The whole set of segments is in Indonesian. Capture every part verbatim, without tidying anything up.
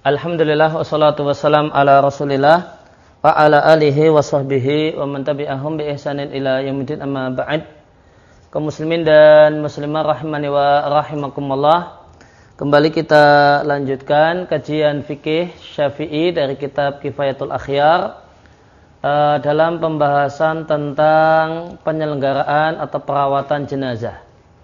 Alhamdulillah wassalatu wassalam ala Rasulillah wa ala alihi wa sahbihi wa man tabi'ahum bi ihsanin ila yaumil amma ba'd. Kaum muslimin dan muslimah rahimani wa rahimakumullah. Kembali kita lanjutkan kajian fikih Syafi'i dari kitab Kifayatul Akhyar uh, dalam pembahasan tentang penyelenggaraan atau perawatan jenazah.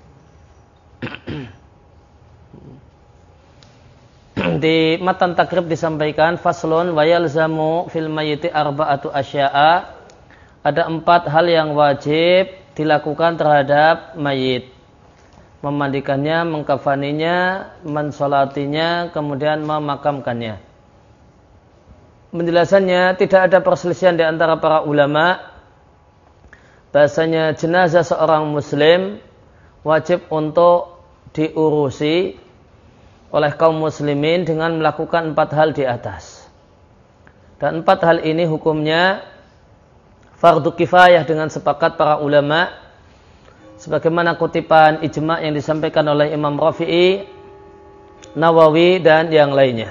Di matan takrib disampaikan faslun wa yalzamu fil mayyiti arba'atu asya'a, ada empat hal yang wajib dilakukan terhadap mayit: memandikannya, mengkafaninya, mensolatinya, kemudian memakamkannya. Penjelasannya, tidak ada perselisihan di antara para ulama bahasanya jenazah seorang muslim wajib untuk diurusi oleh kaum muslimin dengan melakukan empat hal di atas. Dan empat hal ini hukumnya fardu kifayah dengan sepakat para ulama, sebagaimana kutipan ijma' yang disampaikan oleh Imam Rafi'i, Nawawi dan yang lainnya.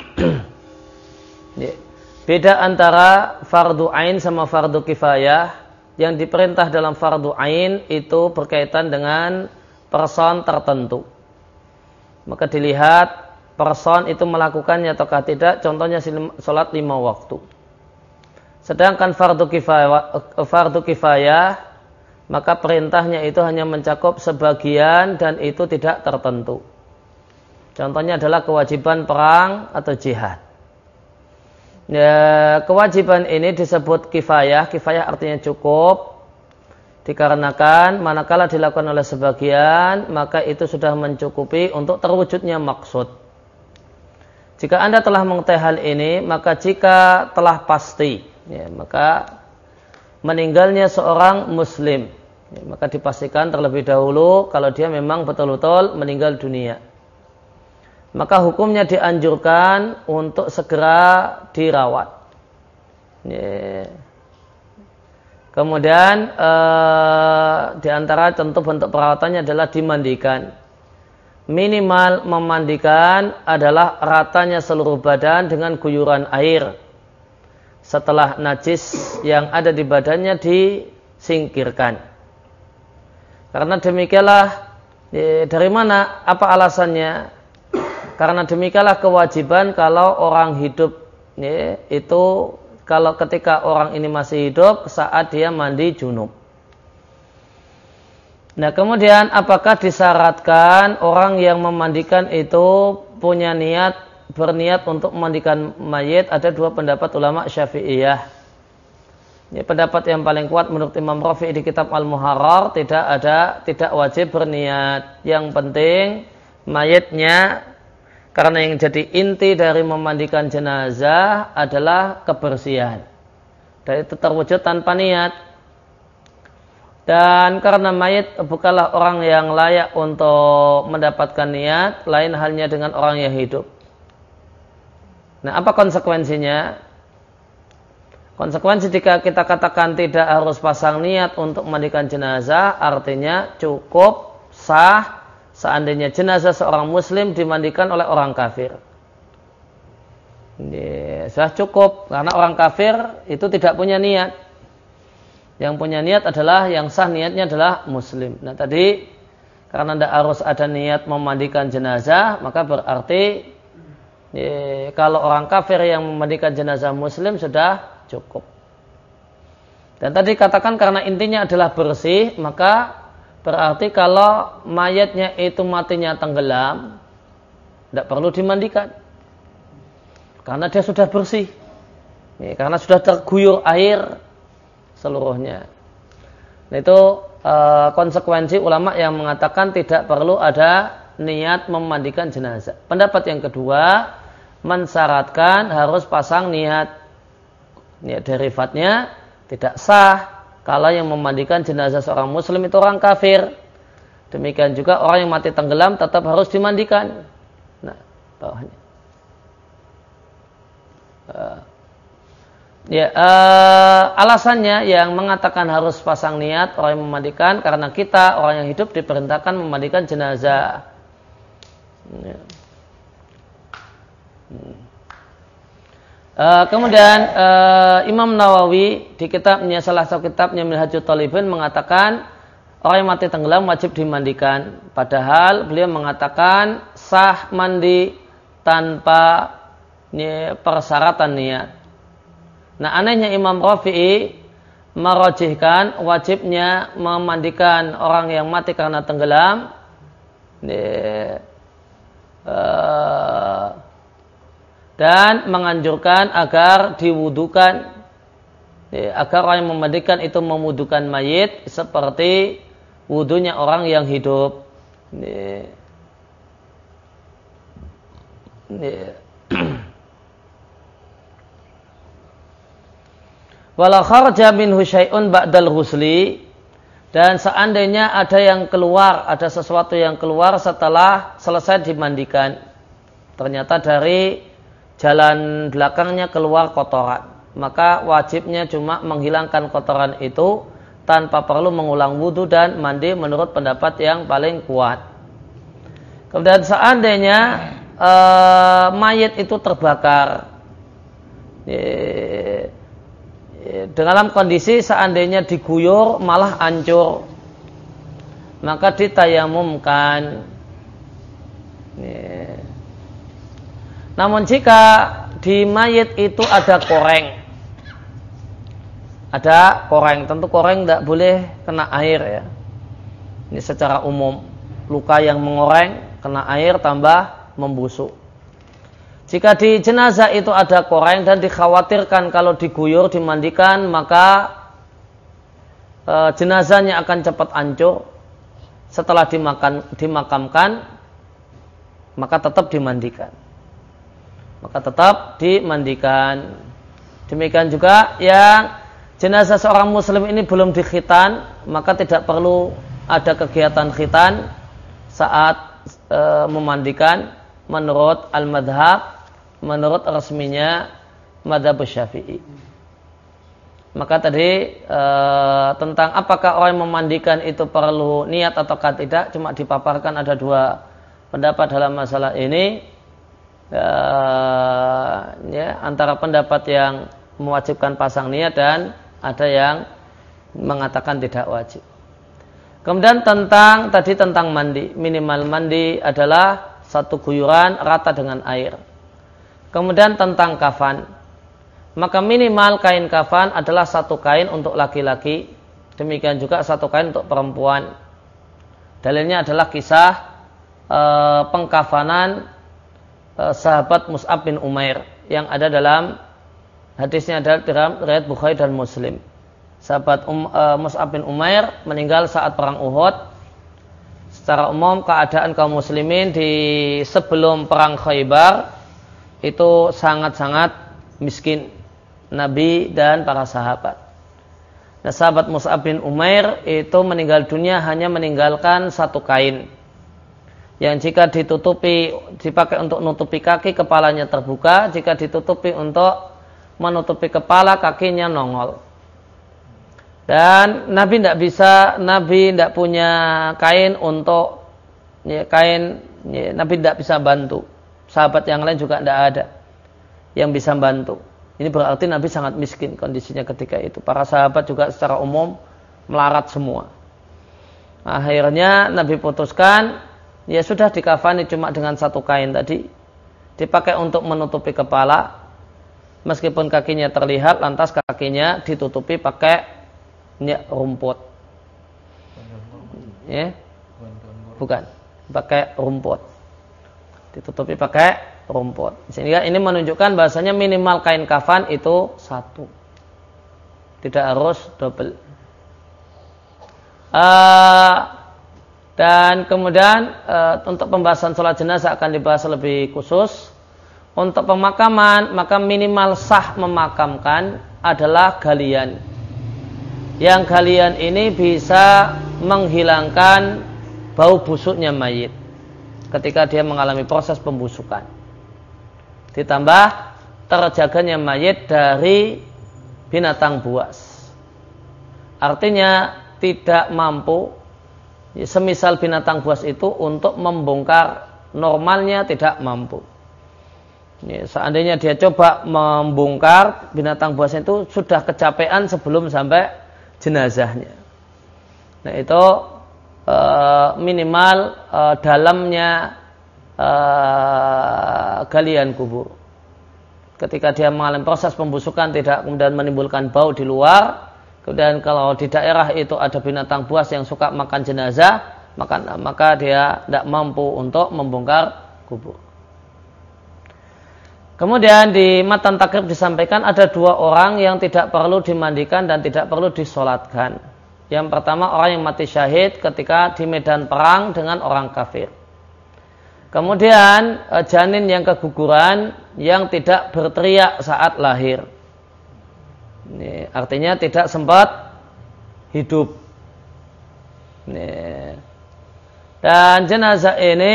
Beda antara fardu ain sama fardu kifayah. Yang diperintah dalam fardu ain itu berkaitan dengan person tertentu. Maka dilihat person itu melakukannya ataukah tidak. Contohnya sholat lima waktu. Sedangkan fardu kifayah, fardu kifayah, maka perintahnya itu hanya mencakup sebagian dan itu tidak tertentu. Contohnya adalah kewajiban perang atau jihad. Ya, kewajiban ini disebut kifayah. Kifayah artinya cukup. Dikarenakan manakala dilakukan oleh sebagian, maka itu sudah mencukupi untuk terwujudnya maksud. Jika Anda telah mengetahui hal ini, maka jika telah pasti, ya, maka meninggalnya seorang muslim, ya, maka dipastikan terlebih dahulu kalau dia memang betul-betul meninggal dunia. Maka hukumnya dianjurkan untuk segera dirawat. Ya. Kemudian eh, di antara tentu bentuk perawatannya adalah dimandikan. Minimal memandikan adalah ratanya seluruh badan dengan guyuran air. Setelah najis yang ada di badannya disingkirkan. Karena demikianlah, eh, dari mana? Apa alasannya? Karena demikianlah kewajiban kalau orang hidup, eh, itu kalau ketika orang ini masih hidup saat dia mandi junub. Nah, kemudian apakah disyaratkan orang yang memandikan itu punya niat, berniat untuk memandikan mayit? Ada dua pendapat ulama Syafi'iyah. Ini pendapat yang paling kuat menurut Imam Rafi'i di kitab Al-Muharrar, tidak ada, tidak wajib berniat. Yang penting mayitnya, karena yang jadi inti dari memandikan jenazah adalah kebersihan. Dan itu terwujud tanpa niat. Dan karena mayit bukanlah orang yang layak untuk mendapatkan niat, lain halnya dengan orang yang hidup. Nah, apa konsekuensinya? Konsekuensi jika kita katakan tidak harus pasang niat untuk memandikan jenazah, artinya cukup sah seandainya jenazah seorang muslim dimandikan oleh orang kafir. Ini sudah cukup, karena orang kafir itu tidak punya niat. Yang punya niat adalah, yang sah niatnya adalah muslim. Nah tadi, karena tidak harus ada niat memandikan jenazah, maka berarti ya, kalau orang kafir yang memandikan jenazah muslim sudah cukup. Dan tadi katakan karena intinya adalah bersih, maka berarti kalau mayatnya itu matinya tenggelam, tidak perlu dimandikan. Karena dia sudah bersih. Ya, karena sudah terguyur air seluruhnya. Nah, itu e, konsekuensi ulama yang mengatakan tidak perlu ada niat memandikan jenazah. Pendapat yang kedua, mensyaratkan harus pasang niat. Niat derivatnya tidak sah kalau yang memandikan jenazah seorang muslim itu orang kafir. Demikian juga orang yang mati tenggelam tetap harus dimandikan. Nah, bawahnya. Uh, ya, uh, alasannya yang mengatakan harus pasang niat orang yang memandikan, karena kita orang yang hidup diperintahkan memandikan jenazah. Ya. Uh, kemudian uh, Imam Nawawi di kitabnya, salah satu kitabnya Minhajul Talibin, mengatakan orang yang mati tenggelam wajib dimandikan. Padahal beliau mengatakan sah mandi tanpa ni, persyaratan niat. Nah, anehnya Imam Rafi'i merojihkan wajibnya memandikan orang yang mati karena tenggelam. Ni, uh, dan menganjurkan agar diwudukan, ya, agar orang yang memandikan itu memudukan mayit seperti wudunya orang yang hidup. Ya. Ya. Walau kharaja minhu syai'un ba'dal ghusli, dan seandainya ada yang keluar, ada sesuatu yang keluar setelah selesai dimandikan, ternyata dari jalan belakangnya keluar kotoran, maka wajibnya cuma menghilangkan kotoran itu tanpa perlu mengulang wudu dan mandi menurut pendapat yang paling kuat. Kemudian seandainya e, mayit itu terbakar e, e, dalam kondisi seandainya diguyur malah hancur, maka ditayamumkan. E, Namun jika di mayit itu ada koreng, ada koreng, tentu koreng tidak boleh kena air ya. Ini secara umum, luka yang mengoreng kena air tambah membusuk. Jika di jenazah itu ada koreng dan dikhawatirkan kalau diguyur dimandikan maka e, jenazahnya akan cepat hancur setelah dimakan, dimakamkan, maka tetap dimandikan. Maka tetap dimandikan. Demikian juga yang jenazah seorang muslim ini belum dikhitan, maka tidak perlu ada kegiatan khitan saat e, memandikan menurut al-madhab, menurut resminya madhab Syafi'i. Maka tadi e, tentang apakah orang yang memandikan itu perlu niat ataukah tidak, cuma dipaparkan ada dua pendapat dalam masalah ini. Uh, ya, antara pendapat yang mewajibkan pasang niat dan ada yang mengatakan tidak wajib. Kemudian tentang tadi tentang mandi, minimal mandi adalah satu guyuran rata dengan air. Kemudian tentang kafan, maka minimal kain kafan adalah satu kain untuk laki-laki, demikian juga satu kain untuk perempuan. Dalilnya adalah kisah uh, pengkafanan sahabat Mus'ab bin Umair yang ada dalam hadisnya adalah dalam riwayat Bukhari dan Muslim. Sahabat um, uh, Mus'ab bin Umair meninggal saat perang Uhud. Secara umum keadaan kaum muslimin di sebelum perang Khaybar itu sangat-sangat miskin, Nabi dan para sahabat. Nah, sahabat Mus'ab bin Umair itu meninggal dunia hanya meninggalkan satu kain yang jika ditutupi, dipakai untuk menutupi kaki, kepalanya terbuka. Jika ditutupi untuk menutupi kepala, kakinya nongol. Dan Nabi tidak bisa, Nabi tidak punya kain untuk ya, kain, ya, Nabi tidak bisa bantu. Sahabat yang lain juga tidak ada yang bisa bantu. Ini berarti Nabi sangat miskin kondisinya ketika itu. Para sahabat juga secara umum melarat semua. Akhirnya Nabi putuskan, ya sudah dikafani cuma dengan satu kain tadi, dipakai untuk menutupi kepala, meskipun kakinya terlihat, lantas kakinya ditutupi pakai ya, rumput, ya, bukan, pakai rumput, ditutupi pakai rumput. Sehingga ini menunjukkan bahasanya minimal kain kafan itu satu, tidak harus double. Uh, Dan kemudian e, untuk pembahasan sholat jenazah akan dibahas lebih khusus. Untuk pemakaman, maka minimal sah memakamkan adalah galian. Yang galian ini bisa menghilangkan bau busuknya mayit ketika dia mengalami proses pembusukan. Ditambah terjaganya mayit dari binatang buas. Artinya tidak mampu, semisal binatang buas itu untuk membongkar normalnya tidak mampu. Ya, seandainya dia coba membongkar binatang buas itu sudah kecapean sebelum sampai jenazahnya. Nah itu e, minimal e, dalamnya e, galian kubur. Ketika dia mengalami proses pembusukan tidak kemudian menimbulkan bau di luar. Kemudian kalau di daerah itu ada binatang buas yang suka makan jenazah, maka, maka dia tidak mampu untuk membongkar kubur. Kemudian di matan takrib disampaikan ada dua orang yang tidak perlu dimandikan dan tidak perlu disolatkan. Yang pertama orang yang mati syahid ketika di medan perang dengan orang kafir. Kemudian janin yang keguguran yang tidak berteriak saat lahir. Ini artinya tidak sempat hidup. Ini. Dan jenazah ini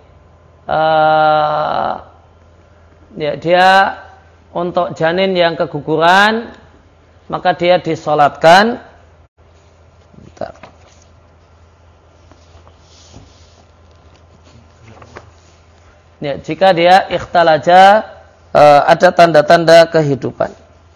uh, ya, dia untuk janin yang keguguran maka dia disolatkan. Bentar. Ya, jika dia ikhtalaja uh, ada tanda-tanda kehidupan.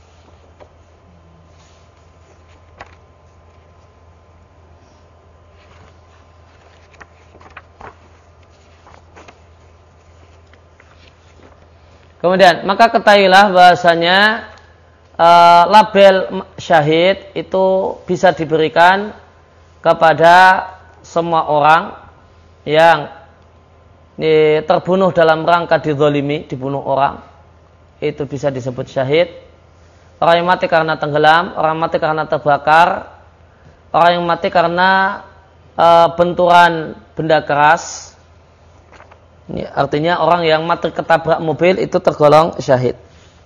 Kemudian, maka ketahuilah bahasanya e, label syahid itu bisa diberikan kepada semua orang yang e, terbunuh dalam rangka dizalimi, dibunuh orang. Itu bisa disebut syahid. Orang yang mati karena tenggelam, orang yang mati karena terbakar, orang yang mati karena e, benturan benda keras. Ini artinya orang yang mati ketabrak mobil itu tergolong syahid.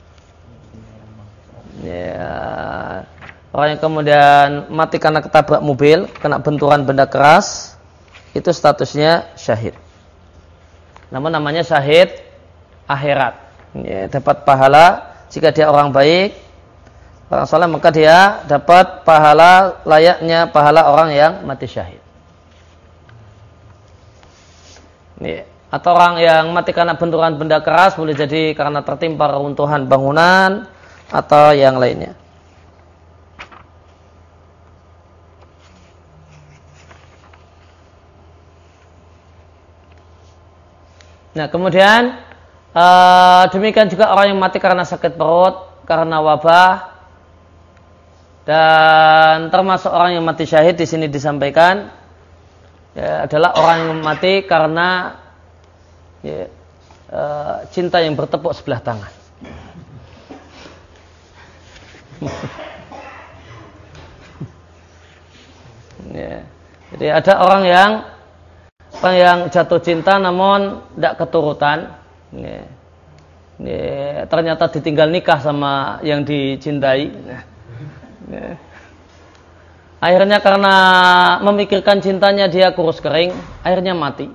Ya, orang yang kemudian mati karena ketabrak mobil, kena benturan benda keras, itu statusnya syahid. Namun namanya syahid akhirat. Ya, dapat pahala jika dia orang baik, orang saleh, maka dia dapat pahala layaknya pahala orang yang mati syahid. Ya. Atau orang yang mati karena benturan benda keras, boleh jadi karena tertimpa reruntuhan bangunan atau yang lainnya. Nah kemudian uh, demikian juga orang yang mati karena sakit perut, karena wabah, dan termasuk orang yang mati syahid di sini disampaikan ya, adalah orang yang mati karena ya, uh, cinta yang bertepuk sebelah tangan. Ya. Jadi ada orang yang orang yang jatuh cinta namun tidak keturutan. Ya. Ya. Ternyata ditinggal nikah sama yang dicintai. Ya. Akhirnya karena memikirkan cintanya dia kurus kering, akhirnya mati.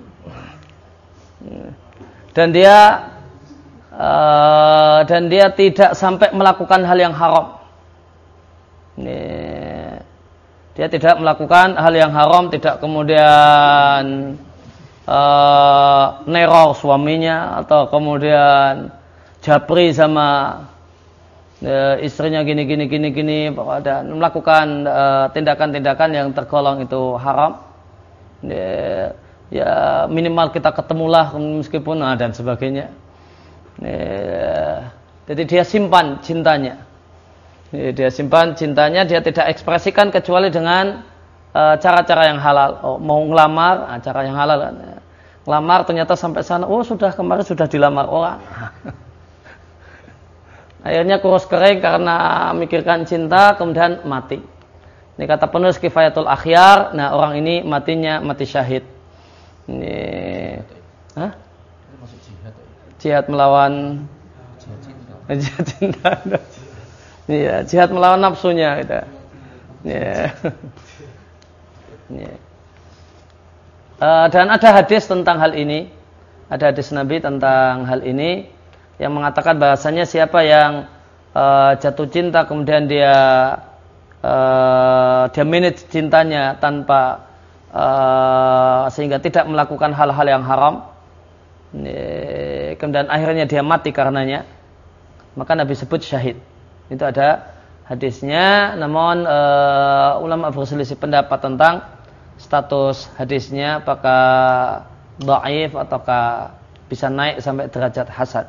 Dan dia uh, dan dia tidak sampai melakukan hal yang haram. Ini, dia tidak melakukan hal yang haram, tidak kemudian uh, neror suaminya atau kemudian japri sama uh, istrinya gini gini gini gini dan melakukan uh, tindakan-tindakan yang tergolong itu haram. Ini, ya minimal kita ketemulah meskipun nah, dan sebagainya. Ya, jadi dia simpan cintanya. Ya, dia simpan cintanya, dia tidak ekspresikan kecuali dengan uh, cara-cara yang halal. Oh, mau ngelamar, nah, cara yang halal. Ya. Ngelamar ternyata sampai sana, oh sudah kemarin sudah dilamar orang. Akhirnya kurus kering karena mikirkan cinta, kemudian mati. Ini kata penulis Kifayatul Akhyar. Nah orang ini matinya mati syahid. Ini, hah? Jihad melawan jihad cinta. Iya, jihad melawan nafsunya gitu. Iya. Iya. Uh, dan ada hadis tentang hal ini. Ada hadis Nabi tentang hal ini yang mengatakan bahasanya siapa yang uh, jatuh cinta kemudian dia uh, dia manage cintanya tanpa Uh, sehingga tidak melakukan hal-hal yang haram. Ini, kemudian akhirnya dia mati karenanya, maka Nabi sebut syahid. Itu ada hadisnya, namun e, ulama berselisih pendapat tentang status hadisnya, apakah dhaif ataukah bisa naik sampai derajat hasan.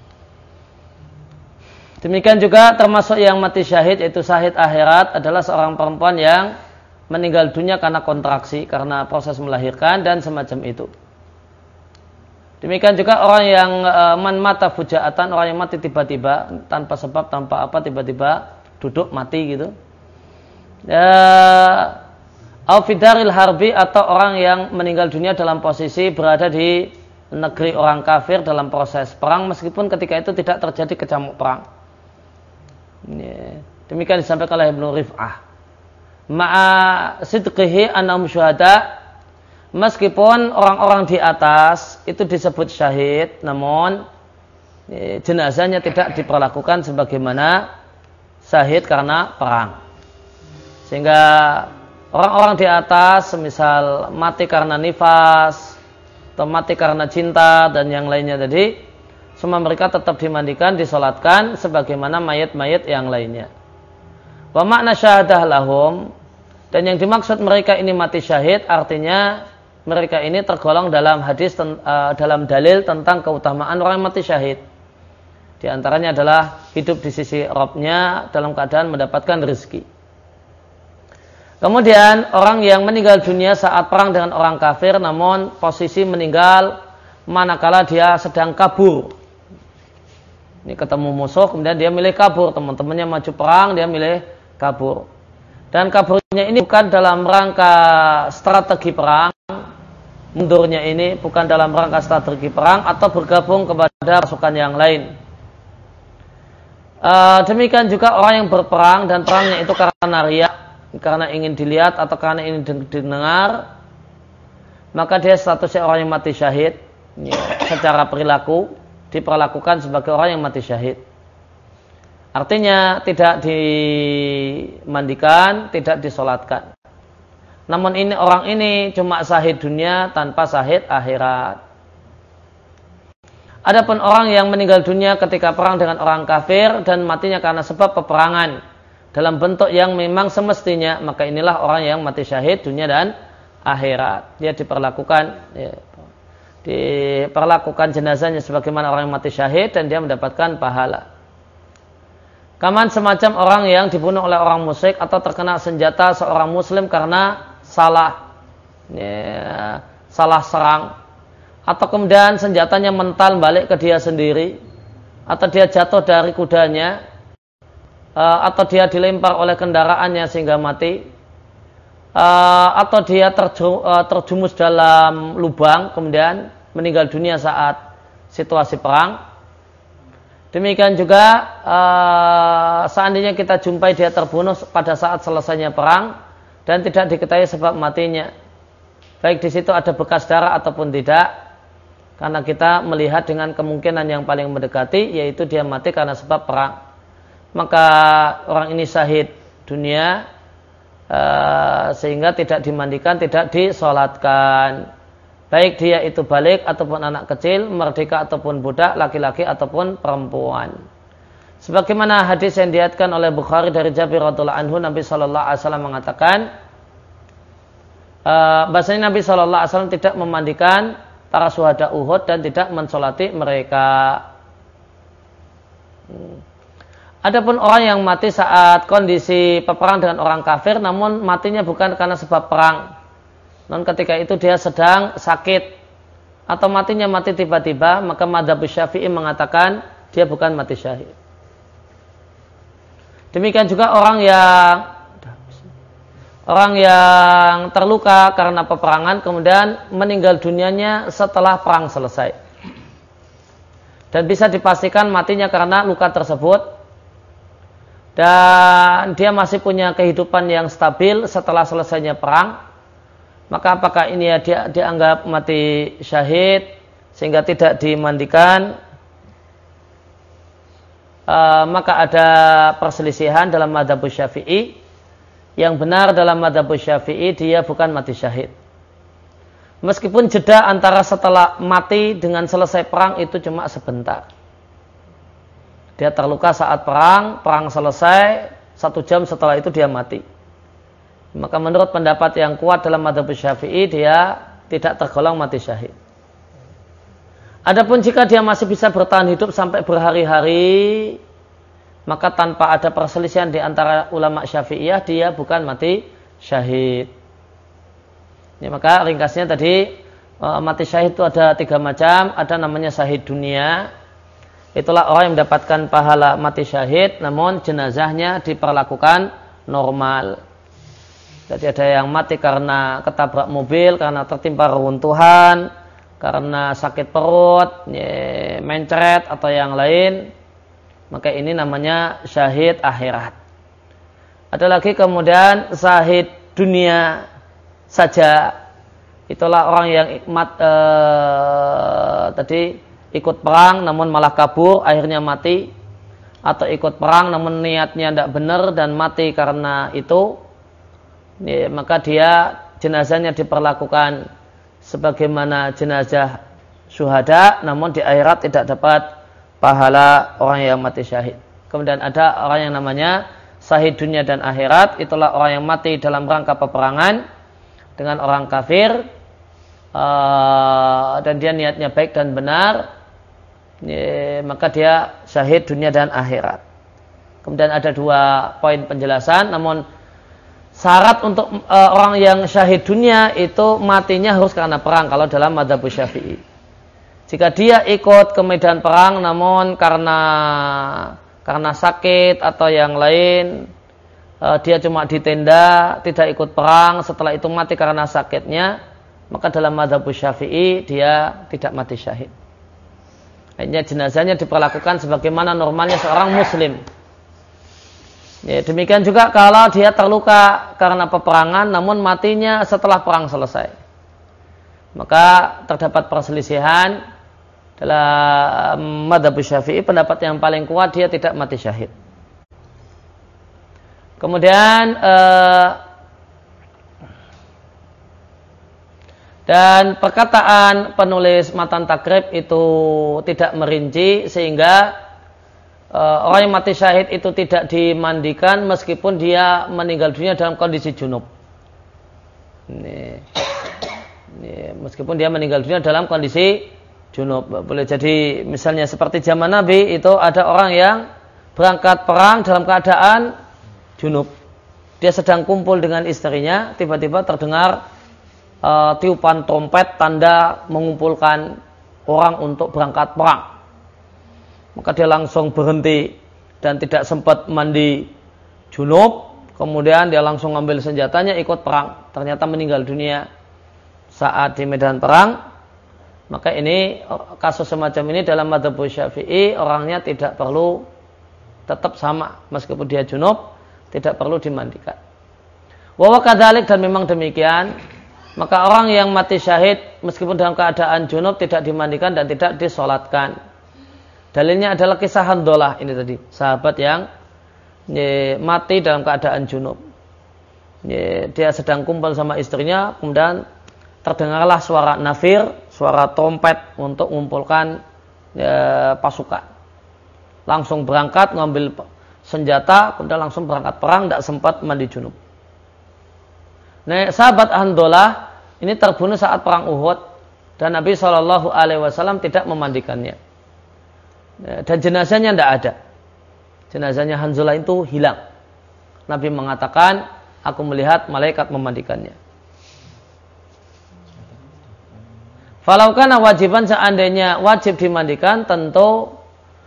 Demikian juga termasuk yang mati syahid, yaitu syahid akhirat, adalah seorang perempuan yang meninggal dunia karena kontraksi, karena proses melahirkan dan semacam itu. Demikian juga orang yang e, man mata fujaatan, orang yang mati tiba-tiba tanpa sebab, tanpa apa, tiba-tiba duduk mati gitu. Ya, au fidaril harbi, atau orang yang meninggal dunia dalam posisi berada di negeri orang kafir dalam proses perang, meskipun ketika itu tidak terjadi kecamuk perang. Ya, demikian disampaikan oleh Ibnu Rif'ah. Ma'a sidqihi annahum syuhada, meskipun orang-orang di atas itu disebut syahid, namun ya, jenazahnya tidak diperlakukan sebagaimana syahid karena perang. Sehingga orang-orang di atas, semisal mati karena nifas atau mati karena cinta dan yang lainnya tadi, semua mereka tetap dimandikan, disolatkan sebagaimana mayat-mayat yang lainnya. Wa makna syahadah lahum, dan yang dimaksud mereka ini mati syahid, artinya mereka ini tergolong dalam hadis, uh, dalam dalil tentang keutamaan orang mati syahid. Di antaranya adalah hidup di sisi Rabbnya dalam keadaan mendapatkan rezeki. Kemudian orang yang meninggal dunia saat perang dengan orang kafir, namun posisi meninggal manakala dia sedang kabur. Ini ketemu musuh, kemudian dia milih kabur, teman-temannya maju perang, dia milih kabur. Dan kaburnya ini bukan dalam rangka strategi perang, mundurnya ini bukan dalam rangka strategi perang atau bergabung kepada pasukan yang lain. Uh, demikian juga orang yang berperang dan perangnya itu karena riya, karena ingin dilihat atau karena ingin didengar, maka dia statusnya orang yang mati syahid, ya, secara perilaku diperlakukan sebagai orang yang mati syahid. Artinya tidak dimandikan, tidak disolatkan. Namun ini orang ini cuma syahid dunia tanpa syahid akhirat. Adapun orang yang meninggal dunia ketika perang dengan orang kafir dan matinya karena sebab peperangan dalam bentuk yang memang semestinya, maka inilah orang yang mati syahid dunia dan akhirat. Dia diperlakukan ya, diperlakukan jenazahnya sebagaimana orang yang mati syahid dan dia mendapatkan pahala. Kaman semacam orang yang dibunuh oleh orang musyrik atau terkena senjata seorang muslim karena salah ya, salah serang, atau kemudian senjatanya mental balik ke dia sendiri, atau dia jatuh dari kudanya, atau dia dilempar oleh kendaraannya sehingga mati, atau dia terjumus dalam lubang kemudian meninggal dunia saat situasi perang. Demikian juga seandainya kita jumpai dia terbunuh pada saat selesainya perang dan tidak diketahui sebab matinya, baik di situ ada bekas darah ataupun tidak, karena kita melihat dengan kemungkinan yang paling mendekati, yaitu dia mati karena sebab perang, maka orang ini syahid dunia, uh, sehingga tidak dimandikan, tidak disolatkan, baik dia itu balik ataupun anak kecil, merdeka ataupun budak, laki-laki ataupun perempuan. Sebagaimana hadis yang diriwayatkan oleh Bukhari dari Jabir radhiyallahu anhu, Nabi sallallahu alaihi wasallam mengatakan, uh, bahasanya Nabi sallallahu alaihi wasallam tidak memandikan para syuhada Uhud dan tidak mensolati mereka. Hmm. Adapun orang yang mati saat kondisi peperang dengan orang kafir, namun matinya bukan karena sebab perang, namun ketika itu dia sedang sakit atau matinya mati tiba-tiba, maka madzhab Syafi'i mengatakan dia bukan mati syahid. Demikian juga orang yang orang yang terluka karena peperangan kemudian meninggal dunianya setelah perang selesai, dan bisa dipastikan matinya karena luka tersebut, dan dia masih punya kehidupan yang stabil setelah selesainya perang, maka apakah ini ya dia dianggap mati syahid sehingga tidak dimandikan? Uh, maka ada perselisihan dalam madzhab Syafi'i. Yang benar dalam madzhab Syafi'i dia bukan mati syahid. Meskipun jeda antara setelah mati dengan selesai perang itu cuma sebentar. Dia terluka saat perang, perang selesai, satu jam setelah itu dia mati. Maka menurut pendapat yang kuat dalam mazhab Syafi'i, dia tidak tergolong mati syahid. Adapun jika dia masih bisa bertahan hidup sampai berhari-hari, maka tanpa ada perselisihan di antara ulama Syafi'iyah, dia bukan mati syahid. Ya, maka ringkasnya tadi, mati syahid itu ada tiga macam. Ada namanya syahid dunia. Itulah orang yang mendapatkan pahala mati syahid, namun jenazahnya diperlakukan normal. Jadi ada yang mati karena ketabrak mobil, karena tertimpa reruntuhan, karena sakit perut, ya, mencret atau yang lain, maka ini namanya syahid akhirat. Ada lagi kemudian syahid dunia saja. Itulah orang yang ikmat eh, tadi ikut perang namun malah kabur, akhirnya mati, atau ikut perang namun niatnya tidak benar dan mati karena itu, ya, maka dia jenazahnya diperlakukan sebagaimana jenazah syuhada, namun di akhirat tidak dapat pahala orang yang mati syahid. Kemudian ada orang yang namanya syahid dunia dan akhirat. Itulah orang yang mati dalam rangka peperangan dengan orang kafir, uh, dan dia niatnya baik dan benar, ya, maka dia syahid dunia dan akhirat. Kemudian ada dua poin penjelasan, namun syarat untuk uh, orang yang syahid dunia itu matinya harus karena perang kalau dalam mazhab Syafi'i. Jika dia ikut ke medan perang namun karena karena sakit atau yang lain, uh, dia cuma di tenda, tidak ikut perang, setelah itu mati karena sakitnya, maka dalam mazhab Syafi'i dia tidak mati syahid. Hanya jenazahnya diperlakukan sebagaimana normalnya seorang muslim. Ya, demikian juga kalau dia terluka karena peperangan namun matinya setelah perang selesai, maka terdapat perselisihan dalam mazhab Syafi'i. Pendapat yang paling kuat dia tidak mati syahid. Kemudian eh, dan perkataan penulis Matan Takrib itu tidak merinci, sehingga Uh, orang yang mati syahid itu tidak dimandikan meskipun dia meninggal dunia dalam kondisi junub. Ini, ini, meskipun dia meninggal dunia dalam kondisi junub. Boleh jadi misalnya seperti zaman Nabi itu ada orang yang berangkat perang dalam keadaan junub. Dia sedang kumpul dengan istrinya, tiba-tiba terdengar uh, tiupan trompet tanda mengumpulkan orang untuk berangkat perang. Maka dia langsung berhenti dan tidak sempat mandi junub. Kemudian dia langsung ngambil senjatanya ikut perang. Ternyata meninggal dunia saat di medan perang. Maka ini kasus semacam ini dalam mazhab Syafi'i orangnya tidak perlu, tetap sama meskipun dia junub, tidak perlu dimandikan. Wa kadzalik, dan memang demikian. Maka orang yang mati syahid meskipun dalam keadaan junub tidak dimandikan dan tidak disolatkan. Dalilnya adalah kisah Handolah ini tadi, sahabat yang ye, mati dalam keadaan junub. Ye, dia sedang kumpul sama istrinya, kemudian terdengarlah suara nafir, suara trompet untuk mengumpulkan ye, pasukan. Langsung berangkat ngambil senjata, kemudian langsung berangkat perang, tidak sempat mandi junub. Nah, sahabat Handolah ini terbunuh saat perang Uhud dan Nabi shallallahu alaihi wasallam tidak memandikannya. Dan jenazahnya tidak ada. Jenazahnya Hanzalah itu hilang. Nabi mengatakan, aku melihat malaikat memandikannya. Falaukana wajiban, seandainya wajib dimandikan, tentu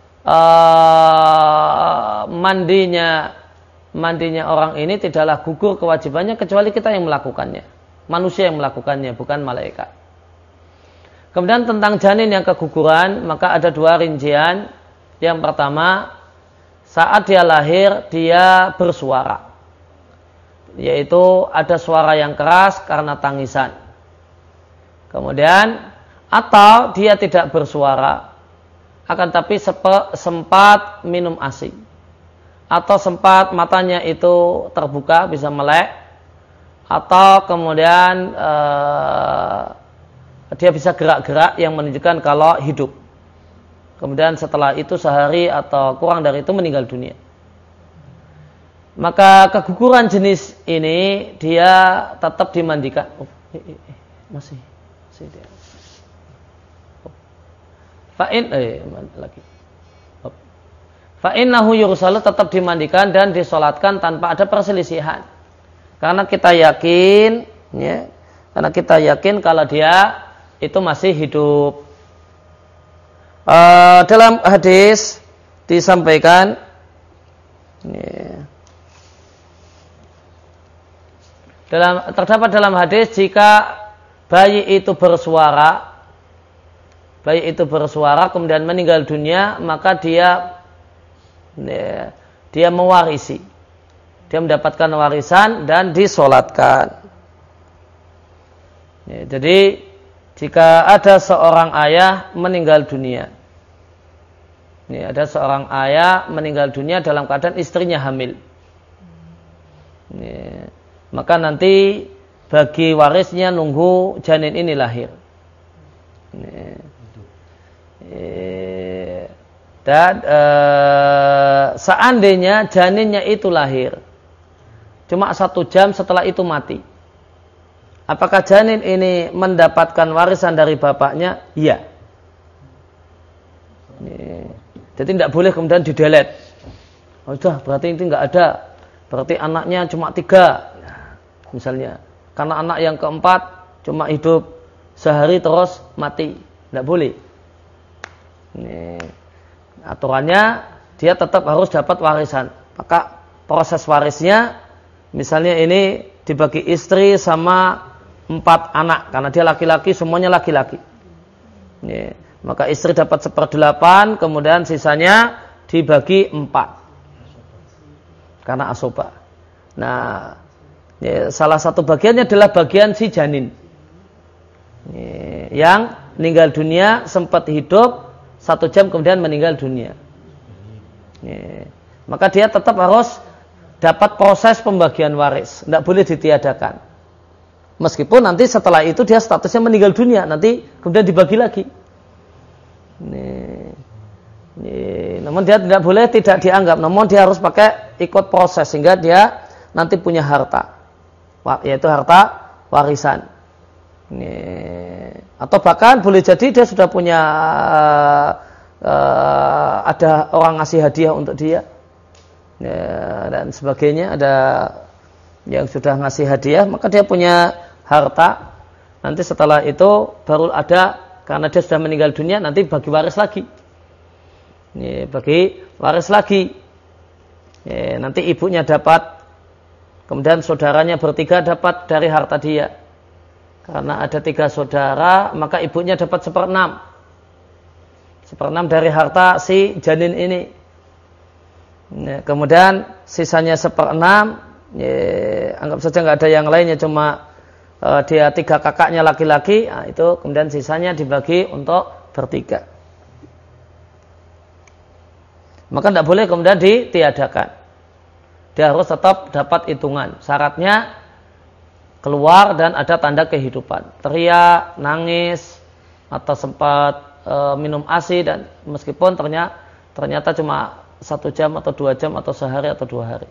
uh, mandinya mandinya orang ini tidaklah gugur kewajibannya kecuali kita yang melakukannya. Manusia yang melakukannya, bukan malaikat. Kemudian tentang janin yang keguguran, maka ada dua rincian. Yang pertama, saat dia lahir, dia bersuara. Yaitu ada suara yang keras karena tangisan. Kemudian, atau dia tidak bersuara, akan tapi sempat minum ASI. Atau sempat matanya itu terbuka, bisa melek. Atau kemudian, ee, dia bisa gerak-gerak yang menunjukkan kalau hidup. Kemudian setelah itu sehari atau kurang dari itu meninggal dunia. Maka keguguran jenis ini dia tetap dimandikan. Oh, eh, eh, masih, masih dia. Oh. Fa'in, eh, lagi. Oh. Fa'innahu yursalu tetap dimandikan dan disolatkan tanpa ada perselisihan. Karena kita yakin, ya, karena kita yakin kalau dia itu masih hidup. Uh, dalam hadis disampaikan, ya, dalam terdapat dalam hadis jika bayi itu bersuara, bayi itu bersuara kemudian meninggal dunia, maka dia, ya, dia mewarisi. Dia mendapatkan warisan dan disolatkan. Ya, jadi jika ada seorang ayah meninggal dunia, ya, ada seorang ayah meninggal dunia dalam keadaan istrinya hamil, ya, maka nanti bagi warisnya nunggu janin ini lahir. Ya, ya, dan e, seandainya janinnya itu lahir cuma satu jam setelah itu mati, apakah janin ini mendapatkan warisan dari bapaknya? Iya. Jadi tidak boleh kemudian didelet. Oh, sudah, berarti itu nggak ada. Berarti anaknya cuma tiga, misalnya. Karena anak yang keempat cuma hidup sehari terus mati, tidak boleh. Ini aturannya dia tetap harus dapat warisan. Maka proses warisnya, misalnya ini dibagi istri sama empat anak, karena dia laki-laki, semuanya laki-laki. Ya, maka istri dapat seperdelapan, kemudian sisanya dibagi empat, karena asoba. Nah, ya, salah satu bagiannya adalah bagian si janin, ya, yang meninggal dunia sempat hidup satu jam kemudian meninggal dunia. Ya, maka dia tetap harus dapat proses pembagian waris, tidak boleh ditiadakan. Meskipun nanti setelah itu dia statusnya meninggal dunia, nanti kemudian dibagi lagi. Nih, nih, namun dia tidak boleh tidak dianggap, namun dia harus pakai ikut proses sehingga dia nanti punya harta, yaitu harta warisan. Nih, atau bahkan boleh jadi dia sudah punya uh, uh, ada orang ngasih hadiah untuk dia. Ya, dan sebagainya, ada yang sudah ngasih hadiah, maka dia punya harta. Nanti setelah itu baru ada, karena dia sudah meninggal dunia, nanti bagi waris lagi. Ya, bagi waris lagi. Ya, nanti ibunya dapat, kemudian saudaranya bertiga dapat dari harta dia. Karena ada tiga saudara, maka ibunya dapat seperenam. Seperenam dari harta si janin ini. Ya, kemudian sisanya seperenam, ya, anggap saja nggak ada yang lainnya, cuma uh, dia tiga kakaknya laki-laki, nah, itu kemudian sisanya dibagi untuk bertiga. Maka tidak boleh kemudian ditiadakan. Dia harus tetap dapat hitungan. Syaratnya keluar dan ada tanda kehidupan. Teriak, nangis, atau sempat uh, minum ASI, dan meskipun ternyata, ternyata cuma satu jam atau dua jam atau sehari atau dua hari.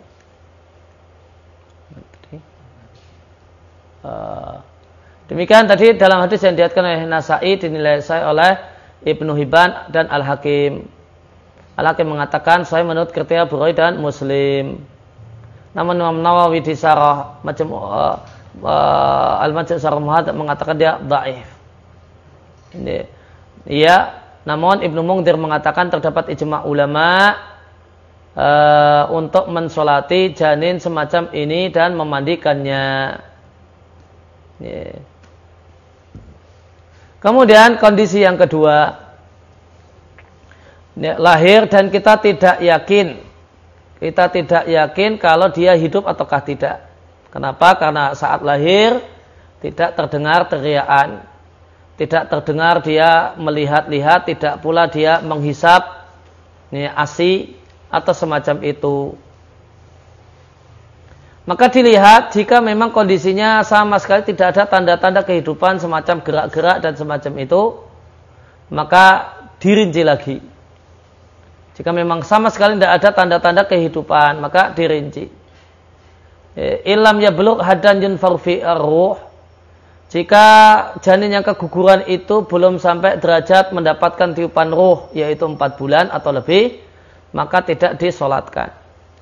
Demikian tadi dalam hadis yang diriwayatkan oleh Nasa'i, dinilai saya oleh Ibnu Hibban dan Al-Hakim. Al-Hakim mengatakan saya menurut kriteria Bukhari dan Muslim. Namun Imam Nawawi di Syarah macam uh, uh, Al-Majmu' Syarah Muhadzab mengatakan dia dhaif. Ini iya, namun Ibnu Munzir mengatakan terdapat ijma' ulama Uh, untuk mensolati janin semacam ini dan memandikannya. Yeah. Kemudian kondisi yang kedua, ya, lahir dan kita tidak yakin, kita tidak yakin kalau dia hidup ataukah tidak. Kenapa? Karena saat lahir tidak terdengar teriakan, tidak terdengar dia melihat-lihat, tidak pula dia menghisap ya, ASI atau semacam itu. Maka dilihat jika memang kondisinya sama sekali tidak ada tanda-tanda kehidupan semacam gerak-gerak dan semacam itu, maka dirinci lagi. Jika memang sama sekali tidak ada tanda-tanda kehidupan, maka dirinci. Ilam yablugh haddan yunfar fi ar-ruh. Jika janin yang keguguran itu belum sampai derajat mendapatkan tiupan ruh, yaitu empat bulan atau lebih, maka tidak disolatkan.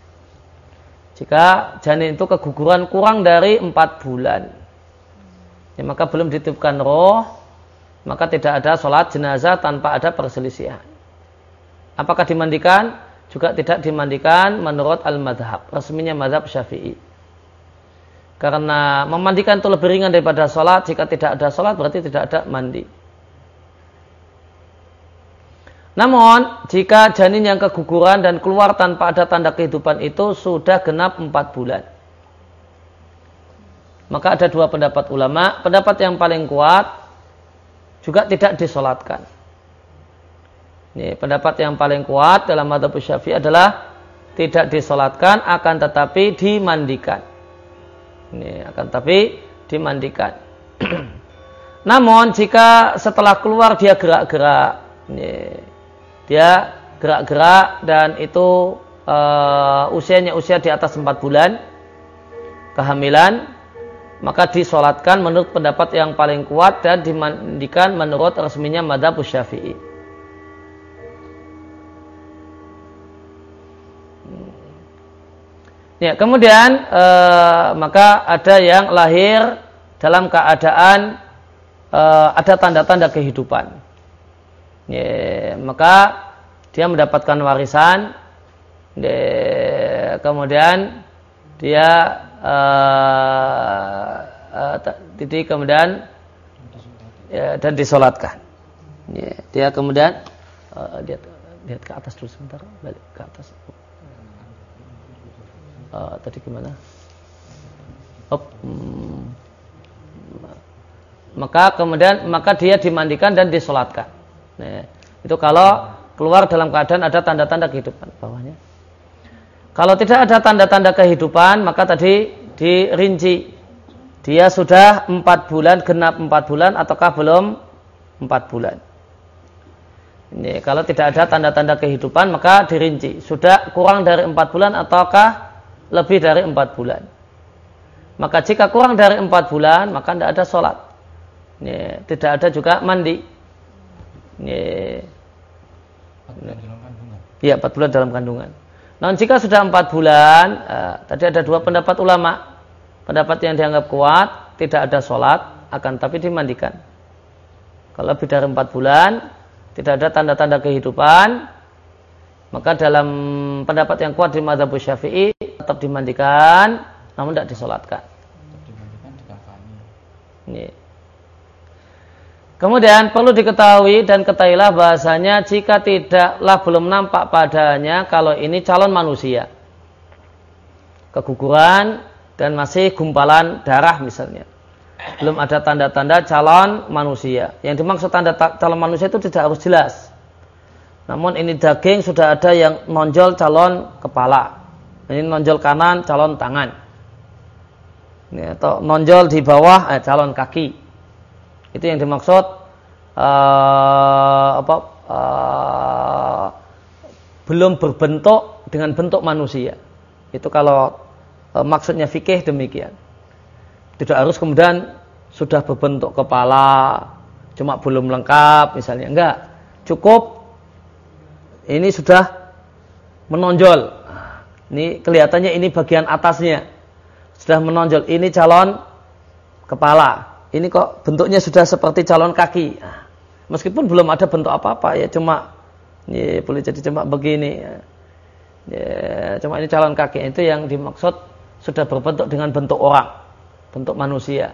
Jika janin itu keguguran kurang dari empat bulan, ya, maka belum ditiupkan roh, maka tidak ada sholat jenazah tanpa ada perselisihan. Apakah dimandikan? Juga tidak dimandikan menurut al-madhab, resminya madhab Syafi'i. Karena memandikan itu lebih ringan daripada sholat. Jika tidak ada sholat berarti tidak ada mandi. Namun, jika janin yang keguguran dan keluar tanpa ada tanda kehidupan itu sudah genap empat bulan. Maka ada dua pendapat ulama. Pendapat yang paling kuat juga tidak disolatkan. Ini pendapat yang paling kuat dalam mazhab Syafi'i adalah tidak disolatkan, akan tetapi dimandikan. Ini akan tetapi dimandikan. Namun, jika setelah keluar dia gerak-gerak, ini dia gerak-gerak dan itu uh, usianya usia di atas empat bulan kehamilan, maka disolatkan menurut pendapat yang paling kuat dan dimandikan menurut resminya mazhab Syafi'i. Ya, kemudian uh, maka ada yang lahir dalam keadaan uh, ada tanda-tanda kehidupan. Ya, maka dia mendapatkan warisan, ya, kemudian dia uh, uh, titik kemudian ya, dan disolatkan. Ya, dia kemudian uh, lihat lihat ke atas dulu sebentar, balik ke atas. Uh, tadi gimana? Op, hmm. Maka kemudian maka dia dimandikan dan disolatkan. Nah, itu kalau keluar dalam keadaan ada tanda-tanda kehidupan bawahnya. Kalau tidak ada tanda-tanda kehidupan, maka tadi dirinci dia sudah empat bulan, genap empat bulan ataukah belum empat bulan. Ini kalau tidak ada tanda-tanda kehidupan, maka dirinci sudah kurang dari empat bulan ataukah lebih dari empat bulan. Maka jika kurang dari empat bulan, maka tidak ada sholat. Ini, tidak ada juga mandi. Ya, ya, empat bulan dalam kandungan. Namun jika sudah empat bulan, eh, tadi ada dua pendapat ulama. Pendapat yang dianggap kuat, tidak ada sholat, akan tapi dimandikan. Kalau lebih dari empat bulan, tidak ada tanda-tanda kehidupan, maka dalam pendapat yang kuat di mazhab Syafi'i tetap dimandikan, namun tidak disolatkan. Dimandikan dikafani. Ini. Kemudian perlu diketahui dan ketahuilah bahasanya jika tidaklah belum nampak padanya kalau ini calon manusia, keguguran dan masih gumpalan darah misalnya, belum ada tanda-tanda calon manusia. Yang dimaksud tanda calon manusia itu tidak harus jelas. Namun ini daging sudah ada yang nonjol calon kepala, ini nonjol kanan calon tangan, ini, atau nonjol di bawah eh, calon kaki. Itu yang dimaksud uh, apa, uh, belum berbentuk dengan bentuk manusia. Itu kalau uh, maksudnya fikih demikian. Tidak harus kemudian sudah berbentuk kepala, cuma belum lengkap misalnya. Enggak. Cukup ini sudah menonjol. Ini kelihatannya ini bagian atasnya. Sudah menonjol. Ini calon kepala. Ini kok bentuknya sudah seperti calon kaki. Meskipun belum ada bentuk apa-apa, ya cuma ya, boleh jadi cuma begini. Ya. Ya, cuma ini calon kaki itu yang dimaksud sudah berbentuk dengan bentuk orang, bentuk manusia.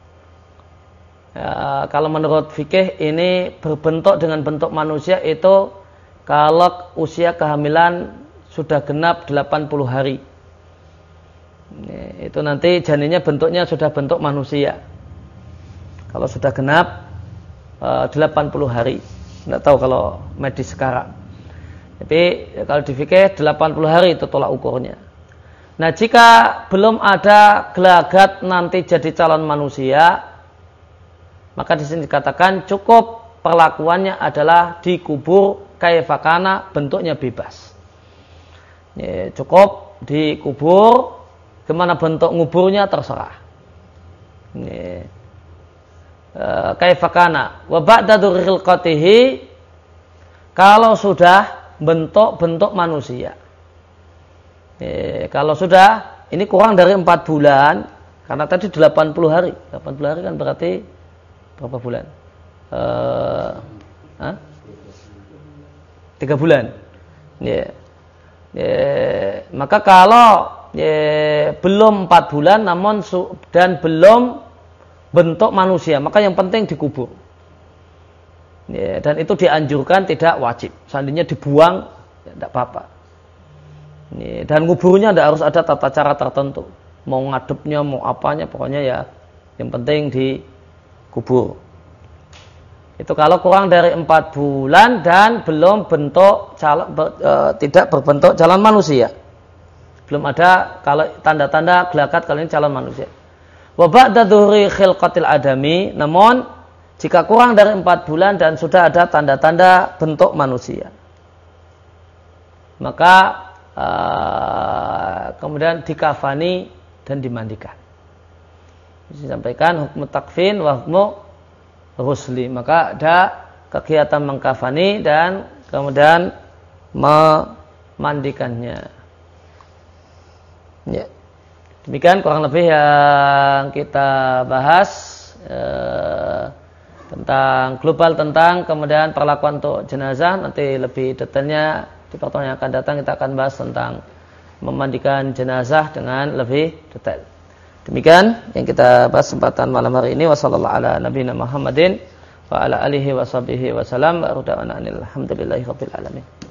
Ya, kalau menurut fikih ini berbentuk dengan bentuk manusia itu kalau usia kehamilan sudah genap delapan puluh hari. Ya, itu nanti janinnya bentuknya sudah bentuk manusia. Kalau sudah genap uh, delapan puluh hari. Tidak tahu kalau medis sekarang. Tapi ya, kalau di fikih delapan puluh hari itu tolak ukurnya. Nah, jika belum ada gelagat nanti jadi calon manusia, maka di sini dikatakan cukup perlakuannya adalah dikubur kaifakana, bentuknya bebas. Ya, cukup dikubur, kemana bentuk nguburnya terserah. Ya. E, kaifakana wa ba'da khilqatihi, kalau sudah bentuk-bentuk manusia. Ya, kalau sudah, ini kurang dari empat bulan, karena tadi delapan puluh hari. delapan puluh hari kan berarti berapa bulan? Eh, uh, tiga bulan. Ya. Ya, maka kalau ya, belum empat bulan namun su, dan belum bentuk manusia, maka yang penting dikubur. Ya, dan itu dianjurkan, tidak wajib. Seandainya dibuang, ya, tidak apa-apa. Ya, dan kuburnya tidak harus ada tata cara tertentu. Mau ngadepnya, mau apanya, pokoknya ya yang penting dikubur. Itu kalau kurang dari empat bulan dan belum bentuk calon, ber, e, tidak berbentuk calon manusia. Belum ada kalau tanda-tanda gelagat kalau ini calon manusia. Wa ba'da dhuhri khilqatil adami, namun jika kurang dari empat bulan dan sudah ada tanda-tanda bentuk manusia, maka e, kemudian dikafani dan dimandikan. Disampaikan hukum takfin wa hukmu rusli, maka ada kegiatan mengkafani dan kemudian memandikannya. Ya. Demikian kurang lebih yang kita bahas eh, tentang global, tentang kemudian perlakuan untuk jenazah. Nanti lebih detailnya di pertemuan yang akan datang kita akan bahas tentang memandikan jenazah dengan lebih detail. Demikian yang kita bahas kesempatan malam hari ini. Wassallallahu ala nabiyina Muhammadin wa ala alihi wa sahbihi wa salam. Alhamdulillahi rabbil alamin.